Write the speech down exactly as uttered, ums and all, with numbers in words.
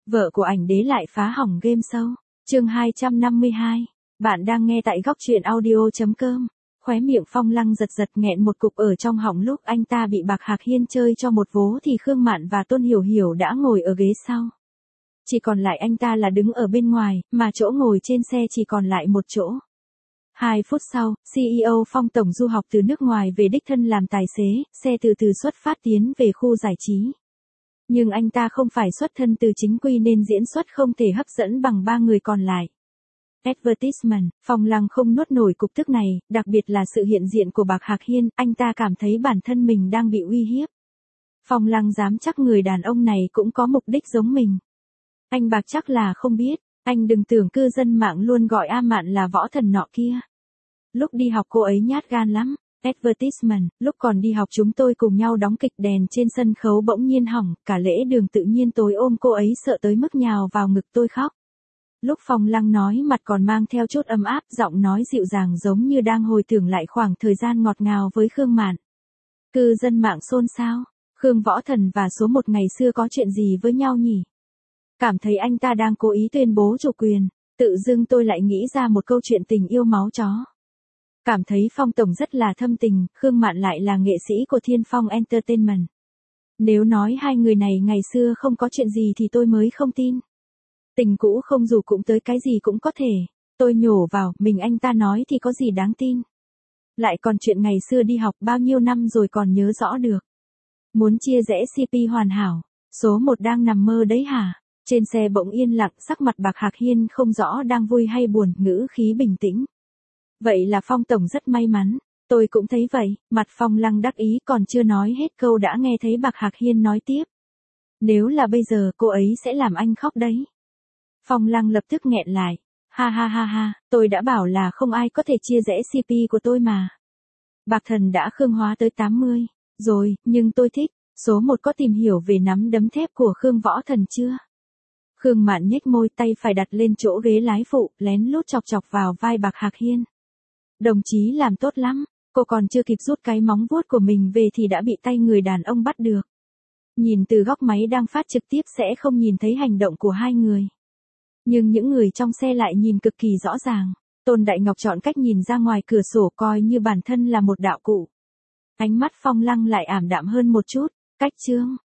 Vợ của ảnh đế lại phá hỏng game show. Chương hai trăm năm mươi hai. Bạn đang nghe tại góc truyện audio chấm com. Khóe miệng Phong Lăng giật giật nghẹn một cục ở trong họng lúc anh ta bị Bạc Hạc Hiên chơi cho một vố thì Khương Mạn và Tôn Hiểu Hiểu đã ngồi ở ghế sau. Chỉ còn lại anh ta là đứng ở bên ngoài, mà chỗ ngồi trên xe chỉ còn lại một chỗ. Hai phút sau, xê e ô Phong Tổng du học từ nước ngoài về đích thân làm tài xế, xe từ từ xuất phát tiến về khu giải trí. Nhưng anh ta không phải xuất thân từ chính quy nên diễn xuất không thể hấp dẫn bằng ba người còn lại. Advertisement, Phong Lăng không nuốt nổi cục tức này, đặc biệt là sự hiện diện của Bạc Hạc Hiên, anh ta cảm thấy bản thân mình đang bị uy hiếp. Phong Lăng dám chắc người đàn ông này cũng có mục đích giống mình. Anh Bạc chắc là không biết, anh đừng tưởng cư dân mạng luôn gọi A Mạn là võ thần nọ kia. Lúc đi học cô ấy nhát gan lắm. Advertisement, lúc còn đi học chúng tôi cùng nhau đóng kịch đèn trên sân khấu bỗng nhiên hỏng, cả lễ đường tự nhiên tôi ôm cô ấy sợ tới mức nhào vào ngực tôi khóc. Lúc Phong Lăng nói mặt còn mang theo chút ấm áp, giọng nói dịu dàng giống như đang hồi tưởng lại khoảng thời gian ngọt ngào với Khương Mạn. Cư dân mạng xôn xao, Khương Võ Thần và số một ngày xưa có chuyện gì với nhau nhỉ? Cảm thấy anh ta đang cố ý tuyên bố chủ quyền, tự dưng tôi lại nghĩ ra một câu chuyện tình yêu máu chó. Cảm thấy Phong Tổng rất là thâm tình, Khương Mạn lại là nghệ sĩ của Thiên Phong Entertainment. Nếu nói hai người này ngày xưa không có chuyện gì thì tôi mới không tin. Tình cũ không dù cũng tới cái gì cũng có thể. Tôi nhổ vào, mình anh ta nói thì có gì đáng tin. Lại còn chuyện ngày xưa đi học bao nhiêu năm rồi còn nhớ rõ được. Muốn chia rẽ xê pê hoàn hảo, số một đang nằm mơ đấy hả? Trên xe bỗng yên lặng, sắc mặt Bạc Hạc Hiên không rõ đang vui hay buồn, ngữ khí bình tĩnh. Vậy là Phong Tổng rất may mắn, tôi cũng thấy vậy, mặt Phong Lăng đắc ý còn chưa nói hết câu đã nghe thấy Bạc Hạc Hiên nói tiếp. Nếu là bây giờ cô ấy sẽ làm anh khóc đấy. Phong Lăng lập tức nghẹn lại, ha ha ha ha, tôi đã bảo là không ai có thể chia rẽ xê pê của tôi mà. Bạc Thần đã khương hóa tới tám mươi, rồi, nhưng tôi thích, số một có tìm hiểu về nắm đấm thép của Khương Võ Thần chưa? Khương Mạn nhếch môi, tay phải đặt lên chỗ ghế lái phụ, lén lút chọc chọc vào vai Bạc Hạc Hiên. Đồng chí làm tốt lắm, cô còn chưa kịp rút cái móng vuốt của mình về thì đã bị tay người đàn ông bắt được. Nhìn từ góc máy đang phát trực tiếp sẽ không nhìn thấy hành động của hai người. Nhưng những người trong xe lại nhìn cực kỳ rõ ràng. Tôn Đại Ngọc chọn cách nhìn ra ngoài cửa sổ coi như bản thân là một đạo cụ. Ánh mắt Phong Lăng lại ảm đạm hơn một chút, cách chương.